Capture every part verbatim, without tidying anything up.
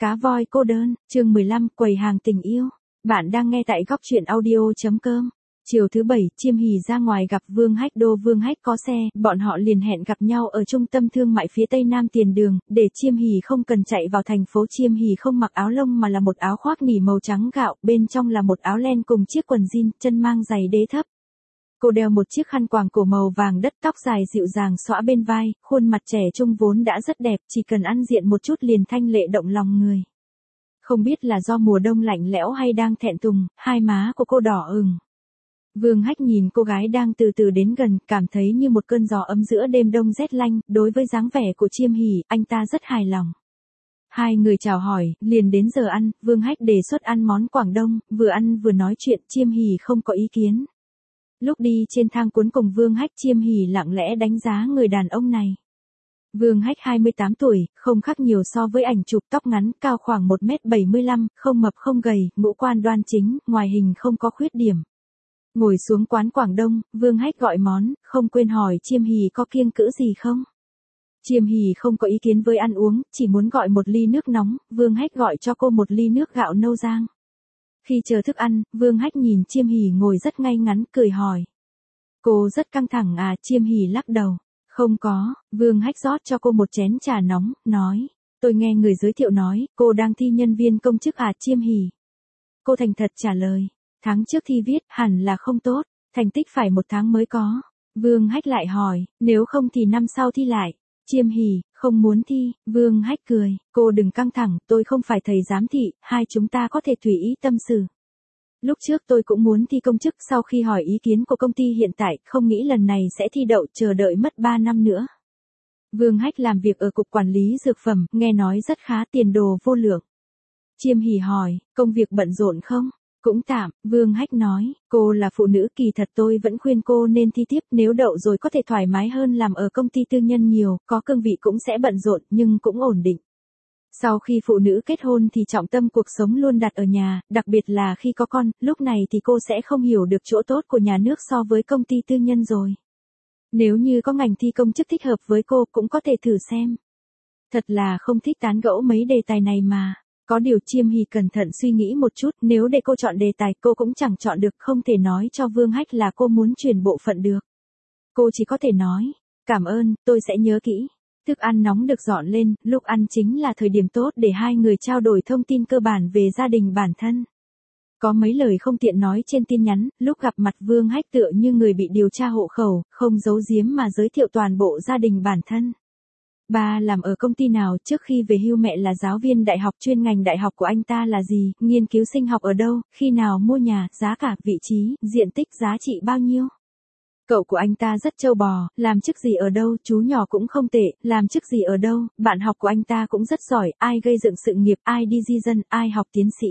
Cá voi cô đơn, chương mười lăm, quầy hàng tình yêu. Bạn đang nghe tại góc truyện audio.com. Chiều thứ bảy, Chiêm Hỉ ra ngoài gặp Vương Hách. Đô Vương Hách có xe, bọn họ liền hẹn gặp nhau ở trung tâm thương mại phía tây nam tiền đường, để Chiêm Hỉ không cần chạy vào thành phố. Chiêm Hỉ không mặc áo lông mà là một áo khoác nỉ màu trắng gạo, bên trong là một áo len cùng chiếc quần jean, chân mang giày đế thấp. Cô đeo một chiếc khăn quàng cổ màu vàng đất, tóc dài dịu dàng xõa bên vai, khuôn mặt trẻ trung vốn đã rất đẹp, chỉ cần ăn diện một chút liền thanh lệ động lòng người. Không biết là do mùa đông lạnh lẽo hay đang thẹn thùng, hai má của cô đỏ ửng. Vương Hách nhìn cô gái đang từ từ đến gần, cảm thấy như một cơn gió ấm giữa đêm đông rét lạnh. Đối với dáng vẻ của Chiêm Hỉ, anh ta rất hài lòng. Hai người chào hỏi, liền đến giờ ăn. Vương Hách đề xuất ăn món Quảng Đông, vừa ăn vừa nói chuyện. Chiêm Hỉ không có ý kiến. Lúc đi trên thang cuốn cùng Vương Hách, Chiêm Hỉ lặng lẽ đánh giá người đàn ông này. Vương Hách hai mươi tám tuổi, không khác nhiều so với ảnh chụp, tóc ngắn, cao khoảng một mét bảy mươi lăm, không mập không gầy, ngũ quan đoan chính, ngoài hình không có khuyết điểm. Ngồi xuống quán Quảng Đông, Vương Hách gọi món, không quên hỏi Chiêm Hỉ có kiêng cữ gì không. Chiêm Hỉ không có ý kiến với ăn uống, chỉ muốn gọi một ly nước nóng. Vương Hách gọi cho cô một ly nước gạo nâu rang. Khi chờ thức ăn, Vương Hách nhìn Chiêm Hỉ ngồi rất ngay ngắn, cười hỏi. Cô rất căng thẳng à? Chiêm Hỉ lắc đầu. Không có. Vương Hách rót cho cô một chén trà nóng, nói. Tôi nghe người giới thiệu nói, cô đang thi nhân viên công chức à? Chiêm Hỉ. Cô thành thật trả lời. Tháng trước thi viết, hẳn là không tốt, thành tích phải một tháng mới có. Vương Hách lại hỏi, nếu không thì năm sau thi lại. Chiêm Hỉ, không muốn thi. Vương Hách cười, cô đừng căng thẳng, tôi không phải thầy giám thị, hai chúng ta có thể tùy ý tâm sự. Lúc trước tôi cũng muốn thi công chức, sau khi hỏi ý kiến của công ty hiện tại, không nghĩ lần này sẽ thi đậu, chờ đợi mất ba năm nữa. Vương Hách làm việc ở cục quản lý dược phẩm, nghe nói rất khá, tiền đồ vô lượng. Chiêm Hỉ hỏi, công việc bận rộn không? Cũng tạm. Vương Hách nói, cô là phụ nữ, kỳ thật tôi vẫn khuyên cô nên thi tiếp, nếu đậu rồi có thể thoải mái hơn làm ở công ty tư nhân nhiều, có cương vị cũng sẽ bận rộn, nhưng cũng ổn định. Sau khi phụ nữ kết hôn thì trọng tâm cuộc sống luôn đặt ở nhà, đặc biệt là khi có con, lúc này thì cô sẽ không hiểu được chỗ tốt của nhà nước so với công ty tư nhân rồi. Nếu như có ngành thi công chức thích hợp với cô cũng có thể thử xem. Thật là không thích tán gẫu mấy đề tài này mà. Có điều Chiêm Hỉ cẩn thận suy nghĩ một chút, nếu để cô chọn đề tài cô cũng chẳng chọn được, không thể nói cho Vương Hách là cô muốn chuyển bộ phận được. Cô chỉ có thể nói, cảm ơn, tôi sẽ nhớ kỹ. Thức ăn nóng được dọn lên, lúc ăn chính là thời điểm tốt để hai người trao đổi thông tin cơ bản về gia đình bản thân. Có mấy lời không tiện nói trên tin nhắn, lúc gặp mặt Vương Hách tựa như người bị điều tra hộ khẩu, không giấu giếm mà giới thiệu toàn bộ gia đình bản thân. Ba làm ở công ty nào, trước khi về hưu mẹ là giáo viên đại học, chuyên ngành đại học của anh ta là gì, nghiên cứu sinh học ở đâu, khi nào mua nhà, giá cả, vị trí, diện tích, giá trị bao nhiêu. Cậu của anh ta rất trâu bò, làm chức gì ở đâu, chú nhỏ cũng không tệ, làm chức gì ở đâu, bạn học của anh ta cũng rất giỏi, ai gây dựng sự nghiệp, ai đi di dân, ai học tiến sĩ.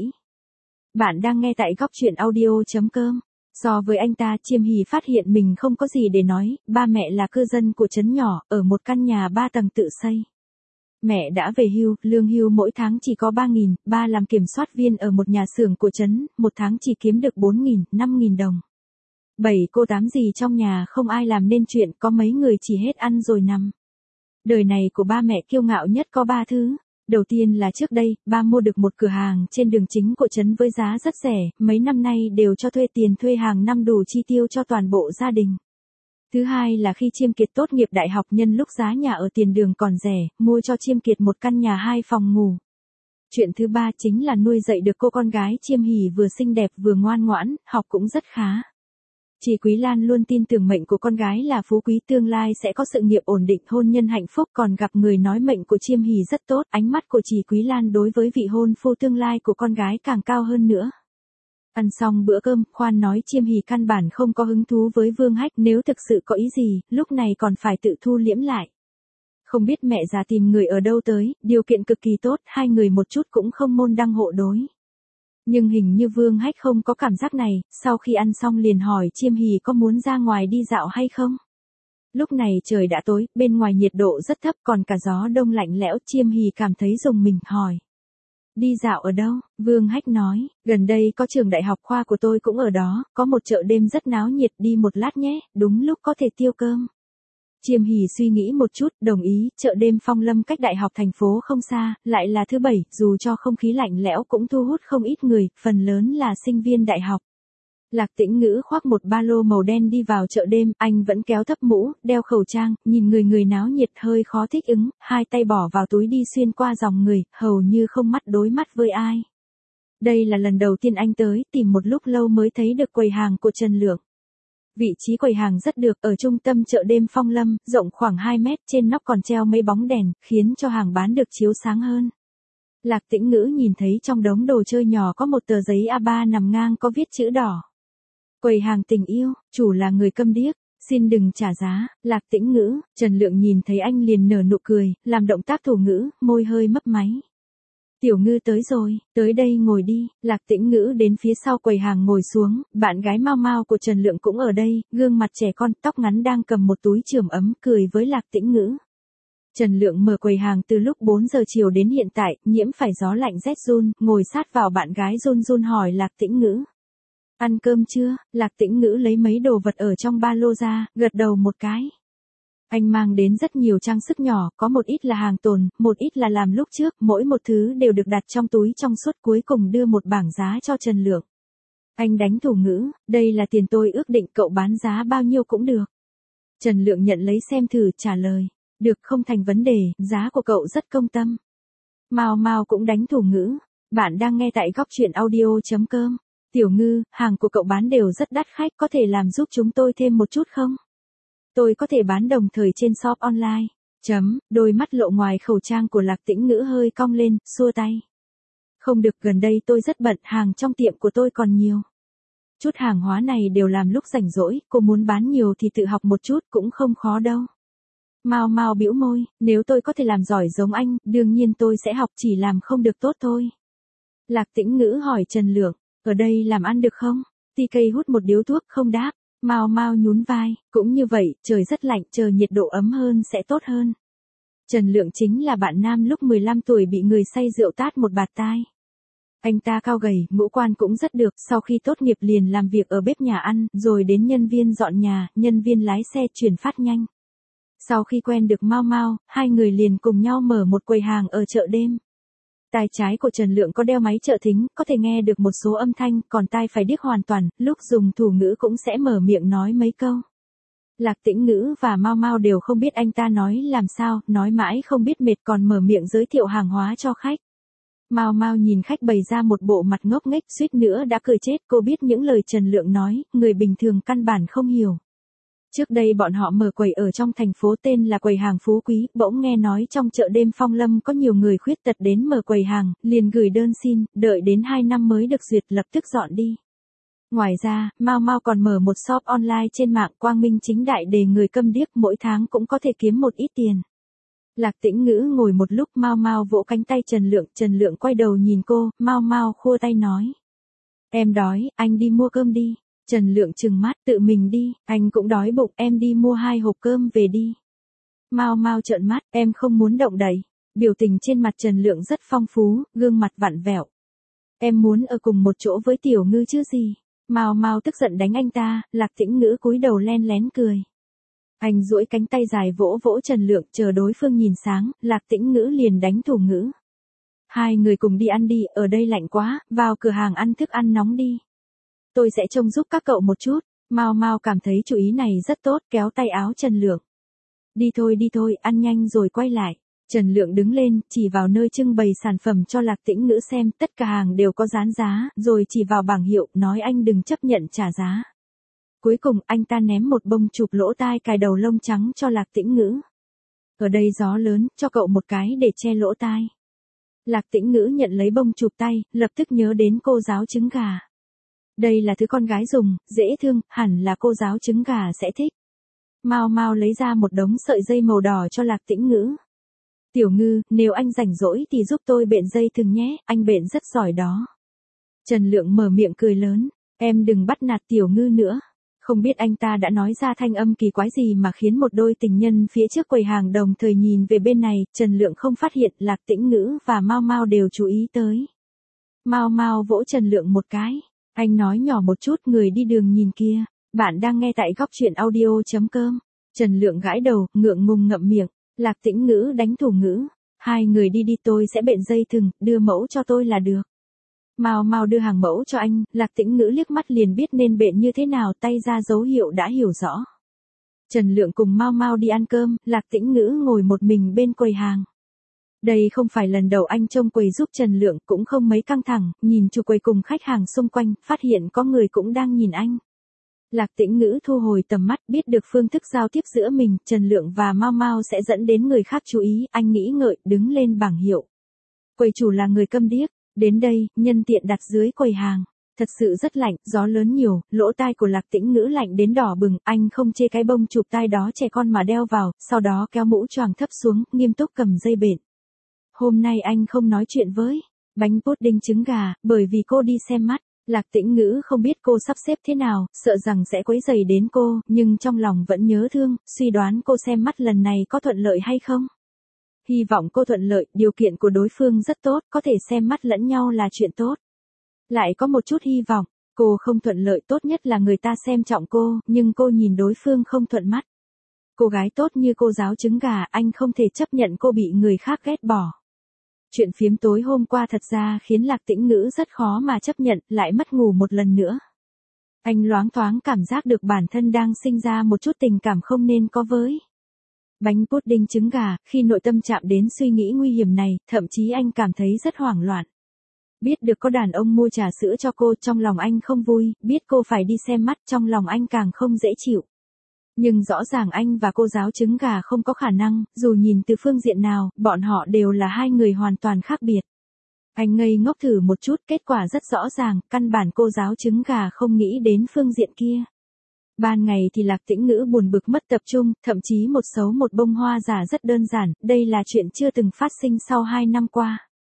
Bạn đang nghe tại góc truyện audio.com. So với anh ta, Chiêm Hỉ phát hiện mình không có gì để nói, ba mẹ là cư dân của trấn nhỏ, ở một căn nhà ba tầng tự xây. Mẹ đã về hưu, lương hưu mỗi tháng chỉ có ba nghìn, ba làm kiểm soát viên ở một nhà xưởng của trấn, một tháng chỉ kiếm được bốn nghìn, năm nghìn đồng. Bảy cô tám dì trong nhà không ai làm nên chuyện, có mấy người chỉ hết ăn rồi nằm. Đời này của ba mẹ kiêu ngạo nhất có ba thứ. Đầu tiên là trước đây, ba mua được một cửa hàng trên đường chính của trấn với giá rất rẻ, mấy năm nay đều cho thuê tiền thuê hàng năm đủ chi tiêu cho toàn bộ gia đình. Thứ hai là khi Chiêm Kiệt tốt nghiệp đại học, nhân lúc giá nhà ở tiền đường còn rẻ, mua cho Chiêm Kiệt một căn nhà hai phòng ngủ. Chuyện thứ ba chính là nuôi dạy được cô con gái Chiêm Hỉ vừa xinh đẹp vừa ngoan ngoãn, học cũng rất khá. Chị Quý Lan luôn tin tưởng mệnh của con gái là phú quý, tương lai sẽ có sự nghiệp ổn định, hôn nhân hạnh phúc, còn gặp người nói mệnh của Chiêm Hỉ rất tốt, ánh mắt của chị Quý Lan đối với vị hôn phu tương lai của con gái càng cao hơn nữa. Ăn xong bữa cơm, khoan nói Chiêm Hỉ căn bản không có hứng thú với Vương Hách, nếu thực sự có ý gì, lúc này còn phải tự thu liễm lại. Không biết mẹ già tìm người ở đâu tới, điều kiện cực kỳ tốt, hai người một chút cũng không môn đăng hộ đối. Nhưng hình như Vương Hách không có cảm giác này, sau khi ăn xong liền hỏi Chiêm Hỉ có muốn ra ngoài đi dạo hay không. Lúc này trời đã tối, bên ngoài nhiệt độ rất thấp, còn cả gió đông lạnh lẽo. Chiêm Hỉ cảm thấy rùng mình, hỏi. Đi dạo ở đâu? Vương Hách nói, gần đây có trường đại học, khoa của tôi cũng ở đó, có một chợ đêm rất náo nhiệt, đi một lát nhé, đúng lúc có thể tiêu cơm. Chiêm Hỷ suy nghĩ một chút, đồng ý, chợ đêm Phong Lâm cách đại học thành phố không xa, lại là thứ bảy, dù cho không khí lạnh lẽo cũng thu hút không ít người, phần lớn là sinh viên đại học. Lạc Tĩnh Ngữ khoác một ba lô màu đen đi vào chợ đêm, anh vẫn kéo thấp mũ, đeo khẩu trang, nhìn người người náo nhiệt hơi khó thích ứng, hai tay bỏ vào túi đi xuyên qua dòng người, hầu như không mắt đối mắt với ai. Đây là lần đầu tiên anh tới, tìm một lúc lâu mới thấy được quầy hàng của Trần Lượng. Vị trí quầy hàng rất được, ở trung tâm chợ đêm Phong Lâm, rộng khoảng hai mét, trên nóc còn treo mấy bóng đèn, khiến cho hàng bán được chiếu sáng hơn. Lạc Tĩnh Ngữ nhìn thấy trong đống đồ chơi nhỏ có một tờ giấy a ba nằm ngang có viết chữ đỏ. Quầy hàng tình yêu, chủ là người câm điếc, xin đừng trả giá. Lạc Tĩnh Ngữ, Trần Lượng nhìn thấy anh liền nở nụ cười, làm động tác thủ ngữ, môi hơi mấp máy. Tiểu Ngư tới rồi, tới đây ngồi đi. Lạc Tĩnh Ngữ đến phía sau quầy hàng ngồi xuống, bạn gái Mao Mao của Trần Lượng cũng ở đây, gương mặt trẻ con, tóc ngắn đang cầm một túi chườm ấm, cười với Lạc Tĩnh Ngữ. Trần Lượng mở quầy hàng từ lúc bốn giờ chiều đến hiện tại, nhiễm phải gió lạnh rét run, ngồi sát vào bạn gái run run hỏi Lạc Tĩnh Ngữ. Ăn cơm chưa? Lạc Tĩnh Ngữ lấy mấy đồ vật ở trong ba lô ra, gật đầu một cái. Anh mang đến rất nhiều trang sức nhỏ, có một ít là hàng tồn, một ít là làm lúc trước, mỗi một thứ đều được đặt trong túi trong suốt, cuối cùng đưa một bảng giá cho Trần Lượng. Anh đánh thủ ngữ, đây là tiền tôi ước định, cậu bán giá bao nhiêu cũng được. Trần Lượng nhận lấy xem thử, trả lời, được, không thành vấn đề, giá của cậu rất công tâm. Mao Mao cũng đánh thủ ngữ, bạn đang nghe tại góc truyện audio chấm com. Tiểu Ngư, hàng của cậu bán đều rất đắt khách, có thể làm giúp chúng tôi thêm một chút không? Tôi có thể bán đồng thời trên shop online. Chấm, đôi mắt lộ ngoài khẩu trang của Lạc Tĩnh Ngữ hơi cong lên, xua tay. Không được, gần đây tôi rất bận, hàng trong tiệm của tôi còn nhiều. Chút hàng hóa này đều làm lúc rảnh rỗi, cô muốn bán nhiều thì tự học một chút cũng không khó đâu. Mao Mao bĩu môi, nếu tôi có thể làm giỏi giống anh, đương nhiên tôi sẽ học, chỉ làm không được tốt thôi. Lạc Tĩnh Ngữ hỏi Trần Lượng, ở đây làm ăn được không? tê ca hút một điếu thuốc không đáp. Mao Mao nhún vai, cũng như vậy, trời rất lạnh, chờ nhiệt độ ấm hơn sẽ tốt hơn. Trần Lượng chính là bạn nam lúc mười lăm tuổi bị người say rượu tát một bạt tai. Anh ta cao gầy, ngũ quan cũng rất được, sau khi tốt nghiệp liền làm việc ở bếp nhà ăn, rồi đến nhân viên dọn nhà, nhân viên lái xe chuyển phát nhanh. Sau khi quen được Mao Mao, hai người liền cùng nhau mở một quầy hàng ở chợ đêm. Tai trái của Trần Lượng có đeo máy trợ thính, có thể nghe được một số âm thanh, còn tai phải điếc hoàn toàn, lúc dùng thủ ngữ cũng sẽ mở miệng nói mấy câu. Lạc Tĩnh Ngữ và Mao Mao đều không biết anh ta nói làm sao, nói mãi không biết mệt còn mở miệng giới thiệu hàng hóa cho khách. Mao Mao nhìn khách bày ra một bộ mặt ngốc nghếch, suýt nữa đã cười chết, cô biết những lời Trần Lượng nói, người bình thường căn bản không hiểu. Trước đây bọn họ mở quầy ở trong thành phố tên là quầy hàng Phú Quý, bỗng nghe nói trong chợ đêm Phong Lâm có nhiều người khuyết tật đến mở quầy hàng, liền gửi đơn xin, đợi đến hai năm mới được duyệt, lập tức dọn đi. Ngoài ra, Mao Mao còn mở một shop online trên mạng, quang minh chính đại để người câm điếc mỗi tháng cũng có thể kiếm một ít tiền. Lạc Tĩnh Ngữ ngồi một lúc, Mao Mao vỗ cánh tay Trần Lượng, Trần Lượng quay đầu nhìn cô, Mao Mao khua tay nói. Em đói, anh đi mua cơm đi. Trần Lượng trừng mắt, tự mình đi, anh cũng đói bụng, em đi mua hai hộp cơm về đi. Mao Mao trợn mắt, em không muốn động đậy. Biểu tình trên mặt Trần Lượng rất phong phú, gương mặt vặn vẹo. Em muốn ở cùng một chỗ với Tiểu Ngư chứ gì. Mao Mao tức giận đánh anh ta, Lạc Tĩnh Ngữ cúi đầu len lén cười. Anh duỗi cánh tay dài vỗ vỗ Trần Lượng, chờ đối phương nhìn sáng, Lạc Tĩnh Ngữ liền đánh thủ ngữ. Hai người cùng đi ăn đi, ở đây lạnh quá, vào cửa hàng ăn thức ăn nóng đi. Tôi sẽ trông giúp các cậu một chút. Mao Mao cảm thấy chủ ý này rất tốt, kéo tay áo Trần Lượng. Đi thôi đi thôi, ăn nhanh rồi quay lại. Trần Lượng đứng lên, chỉ vào nơi trưng bày sản phẩm cho Lạc Tĩnh Ngữ xem, tất cả hàng đều có dán giá, rồi chỉ vào bảng hiệu, nói anh đừng chấp nhận trả giá. Cuối cùng, anh ta ném một bông chụp lỗ tai cài đầu lông trắng cho Lạc Tĩnh Ngữ. Ở đây gió lớn, cho cậu một cái để che lỗ tai. Lạc Tĩnh Ngữ nhận lấy bông chụp tay, lập tức nhớ đến cô giáo trứng gà. Đây là thứ con gái dùng, dễ thương, hẳn là cô giáo trứng gà sẽ thích. Mao Mao lấy ra một đống sợi dây màu đỏ cho Lạc Tĩnh Ngữ. Tiểu Ngư, nếu anh rảnh rỗi thì giúp tôi bện dây thừng nhé, anh bện rất giỏi đó. Trần Lượng mở miệng cười lớn, em đừng bắt nạt Tiểu Ngư nữa. Không biết anh ta đã nói ra thanh âm kỳ quái gì mà khiến một đôi tình nhân phía trước quầy hàng đồng thời nhìn về bên này, Trần Lượng không phát hiện, Lạc Tĩnh Ngữ và Mao Mao đều chú ý tới. Mao Mao vỗ Trần Lượng một cái. Anh nói nhỏ một chút, người đi đường nhìn kia. Bạn đang nghe tại góc truyện audio chấm com. Trần Lượng gãi đầu, ngượng ngùng ngậm miệng. Lạc Tĩnh Ngữ đánh thủ ngữ. Hai người đi đi, tôi sẽ bện dây thừng, đưa mẫu cho tôi là được. Mau mau đưa hàng mẫu cho anh. Lạc Tĩnh Ngữ liếc mắt liền biết nên bện như thế nào, tay ra dấu hiệu đã hiểu rõ. Trần Lượng cùng mau mau đi ăn cơm, Lạc Tĩnh Ngữ ngồi một mình bên quầy hàng. Đây không phải lần đầu anh trông quầy giúp Trần Lượng, cũng không mấy căng thẳng, nhìn chủ quầy cùng khách hàng xung quanh, phát hiện có người cũng đang nhìn anh. Lạc Tĩnh Ngữ thu hồi tầm mắt, biết được phương thức giao tiếp giữa mình, Trần Lượng và Mao Mao sẽ dẫn đến người khác chú ý, anh nghĩ ngợi, đứng lên bảng hiệu. Quầy chủ là người câm điếc, đến đây, nhân tiện đặt dưới quầy hàng. Thật sự rất lạnh, gió lớn nhiều, lỗ tai của Lạc Tĩnh Ngữ lạnh đến đỏ bừng, anh không chê cái bông chụp tai đó trẻ con mà đeo vào, sau đó kéo mũ choàng thấp xuống, nghiêm túc cầm dây bện. Hôm nay anh không nói chuyện với bánh pudding trứng gà, bởi vì cô đi xem mắt. Lạc Tĩnh Ngữ không biết cô sắp xếp thế nào, sợ rằng sẽ quấy rầy đến cô, nhưng trong lòng vẫn nhớ thương, suy đoán cô xem mắt lần này có thuận lợi hay không. Hy vọng cô thuận lợi, điều kiện của đối phương rất tốt, có thể xem mắt lẫn nhau là chuyện tốt. Lại có một chút hy vọng, cô không thuận lợi, tốt nhất là người ta xem trọng cô, nhưng cô nhìn đối phương không thuận mắt. Cô gái tốt như cô giáo trứng gà, anh không thể chấp nhận cô bị người khác ghét bỏ. Chuyện phiếm tối hôm qua thật ra khiến Lạc Tĩnh Ngữ rất khó mà chấp nhận, lại mất ngủ một lần nữa. Anh loáng thoáng cảm giác được bản thân đang sinh ra một chút tình cảm không nên có với bánh pudding trứng gà, khi nội tâm chạm đến suy nghĩ nguy hiểm này, thậm chí anh cảm thấy rất hoảng loạn. Biết được có đàn ông mua trà sữa cho cô, trong lòng anh không vui, biết cô phải đi xem mắt, trong lòng anh càng không dễ chịu. Nhưng rõ ràng anh và cô giáo trứng gà không có khả năng, dù nhìn từ phương diện nào, bọn họ đều là hai người hoàn toàn khác biệt. Anh ngây ngốc thử một chút, kết quả rất rõ ràng, căn bản cô giáo trứng gà không nghĩ đến phương diện kia. Ban ngày thì Lạc Tĩnh Ngữ buồn bực mất tập trung, thậm chí một xấu một bông hoa giả rất đơn giản, đây là chuyện chưa từng phát sinh sau hai năm qua.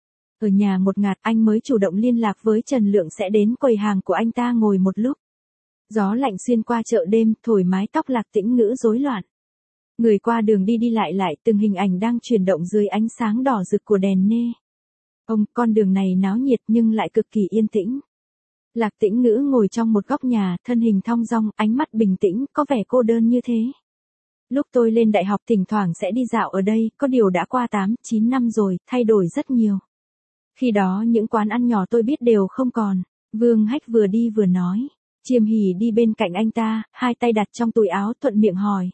Ở nhà một ngạt, anh mới chủ động liên lạc với Trần Lượng sẽ đến quầy hàng của anh ta ngồi một lúc. Gió lạnh xuyên qua chợ đêm, thổi mái tóc Lạc Tĩnh Ngữ rối loạn. Người qua đường đi đi lại lại, từng hình ảnh đang chuyển động dưới ánh sáng đỏ rực của đèn nê. Ông, con đường này náo nhiệt nhưng lại cực kỳ yên tĩnh. Lạc Tĩnh Ngữ ngồi trong một góc nhà, thân hình thong dong, ánh mắt bình tĩnh, có vẻ cô đơn như thế. Lúc tôi lên đại học thỉnh thoảng sẽ đi dạo ở đây, có điều đã qua tám, chín năm rồi, thay đổi rất nhiều. Khi đó những quán ăn nhỏ tôi biết đều không còn. Vương Hách vừa đi vừa nói. Chiêm Hỉ đi bên cạnh anh ta, hai tay đặt trong túi áo, thuận miệng hỏi.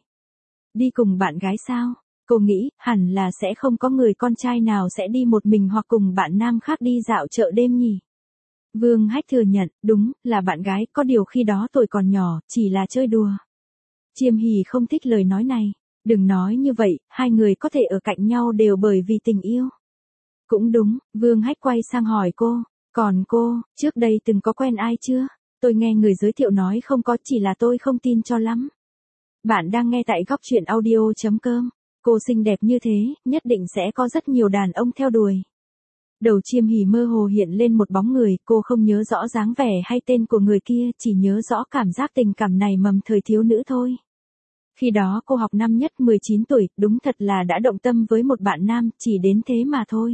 Đi cùng bạn gái sao? Cô nghĩ, hẳn là sẽ không có người con trai nào sẽ đi một mình hoặc cùng bạn nam khác đi dạo chợ đêm nhỉ? Vương Hách thừa nhận, đúng, là bạn gái, có điều khi đó tôi còn nhỏ, chỉ là chơi đùa. Chiêm Hỉ không thích lời nói này. Đừng nói như vậy, hai người có thể ở cạnh nhau đều bởi vì tình yêu. Cũng đúng, Vương Hách quay sang hỏi cô, còn cô, trước đây từng có quen ai chưa? Tôi nghe người giới thiệu nói không có, chỉ là tôi không tin cho lắm. Bạn đang nghe tại góc truyện audio chấm com. Cô xinh đẹp như thế, nhất định sẽ có rất nhiều đàn ông theo đuổi. Đầu Chiêm Hỉ mơ hồ hiện lên một bóng người, cô không nhớ rõ dáng vẻ hay tên của người kia, chỉ nhớ rõ cảm giác tình cảm này mầm thời thiếu nữ thôi. Khi đó cô học năm nhất mười chín tuổi, đúng thật là đã động tâm với một bạn nam, chỉ đến thế mà thôi.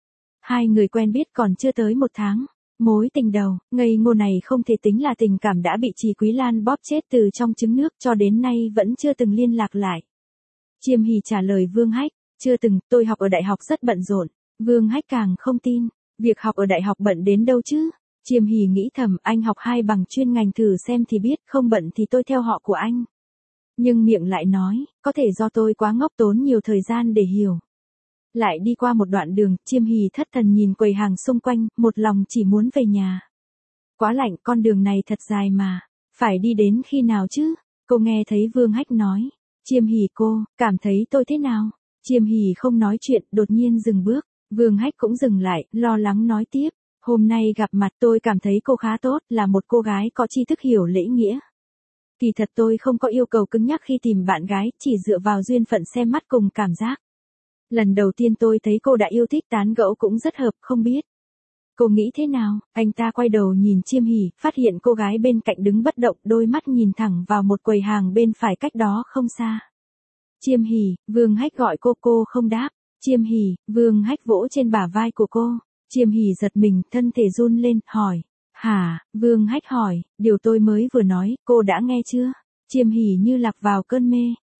Hai người quen biết còn chưa tới một tháng. Mối tình đầu, ngây ngô này không thể tính là tình cảm đã bị Trì Quý Lan bóp chết từ trong trứng nước, cho đến nay vẫn chưa từng liên lạc lại. Chiêm Hỉ trả lời Vương Hách, chưa từng, tôi học ở đại học rất bận rộn. Vương Hách càng không tin, việc học ở đại học bận đến đâu chứ? Chiêm Hỉ nghĩ thầm, anh học hai bằng chuyên ngành thử xem thì biết, không bận thì tôi theo họ của anh. Nhưng miệng lại nói, có thể do tôi quá ngốc tốn nhiều thời gian để hiểu. Lại đi qua một đoạn đường, Chiêm Hỉ thất thần nhìn quầy hàng xung quanh, một lòng chỉ muốn về nhà. Quá lạnh, con đường này thật dài mà, phải đi đến khi nào chứ? Cô nghe thấy Vương Hách nói. Chiêm Hỉ cô, cảm thấy tôi thế nào? Chiêm Hỉ không nói chuyện, đột nhiên dừng bước. Vương Hách cũng dừng lại, lo lắng nói tiếp. Hôm nay gặp mặt tôi cảm thấy cô khá tốt, là một cô gái có tri thức hiểu lễ nghĩa. Kỳ thật tôi không có yêu cầu cứng nhắc khi tìm bạn gái, chỉ dựa vào duyên phận xem mắt cùng cảm giác. Lần đầu tiên tôi thấy cô đã yêu thích, tán gẫu cũng rất hợp, không biết. Cô nghĩ thế nào? Anh ta quay đầu nhìn Chiêm Hỉ, phát hiện cô gái bên cạnh đứng bất động, đôi mắt nhìn thẳng vào một quầy hàng bên phải cách đó không xa. Chiêm Hỉ, Vương Hách gọi cô, cô không đáp. Chiêm Hỉ, Vương Hách vỗ trên bả vai của cô. Chiêm Hỉ giật mình, thân thể run lên, hỏi. Hả? Vương Hách hỏi, điều tôi mới vừa nói, cô đã nghe chưa? Chiêm Hỉ như lạc vào cơn mê.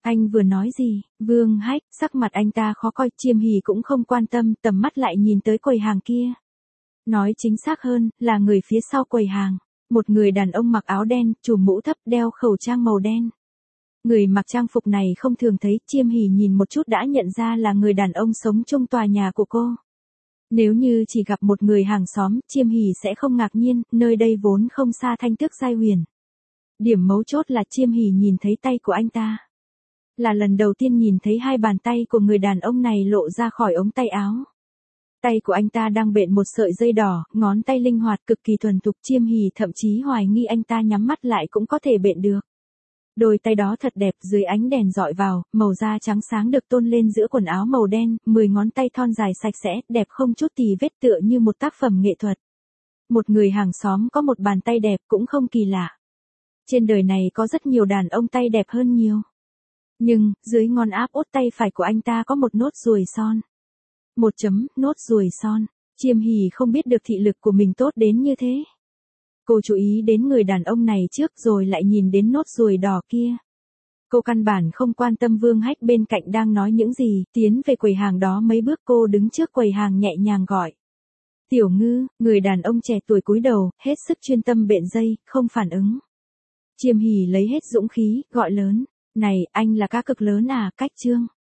Anh vừa nói gì, Vương Hách, sắc mặt anh ta khó coi, Chiêm Hỉ cũng không quan tâm, tầm mắt lại nhìn tới quầy hàng kia. Nói chính xác hơn, là người phía sau quầy hàng. Một người đàn ông mặc áo đen, trùm mũ thấp, đeo khẩu trang màu đen. Người mặc trang phục này không thường thấy, Chiêm Hỉ nhìn một chút đã nhận ra là người đàn ông sống chung tòa nhà của cô. Nếu như chỉ gặp một người hàng xóm, Chiêm Hỉ sẽ không ngạc nhiên, nơi đây vốn không xa Thanh Tước Giai Huyền. Điểm mấu chốt là Chiêm Hỉ nhìn thấy tay của anh ta. Là lần đầu tiên nhìn thấy hai bàn tay của người đàn ông này lộ ra khỏi ống tay áo. Tay của anh ta đang bện một sợi dây đỏ, ngón tay linh hoạt cực kỳ thuần thục, Chiêm Hỉ thậm chí hoài nghi anh ta nhắm mắt lại cũng có thể bện được. Đôi tay đó thật đẹp, dưới ánh đèn dọi vào, màu da trắng sáng được tôn lên giữa quần áo màu đen, mười ngón tay thon dài sạch sẽ, đẹp không chút tì vết, tựa như một tác phẩm nghệ thuật. Một người hàng xóm có một bàn tay đẹp cũng không kỳ lạ. Trên đời này có rất nhiều đàn ông tay đẹp hơn nhiều. Nhưng, dưới ngón áp út tay phải của anh ta có một nốt ruồi son. Một chấm, nốt ruồi son. Chiêm Hỉ không biết được thị lực của mình tốt đến như thế. Cô chú ý đến người đàn ông này trước rồi lại nhìn đến nốt ruồi đỏ kia. Cô căn bản không quan tâm Vương Hách bên cạnh đang nói những gì, tiến về quầy hàng đó mấy bước, cô đứng trước quầy hàng nhẹ nhàng gọi. Tiểu Ngư, người đàn ông trẻ tuổi cúi đầu, hết sức chuyên tâm bện dây, không phản ứng. Chiêm Hỉ lấy hết dũng khí, gọi lớn. Này, anh là cá cực lớn à, Cách Trương.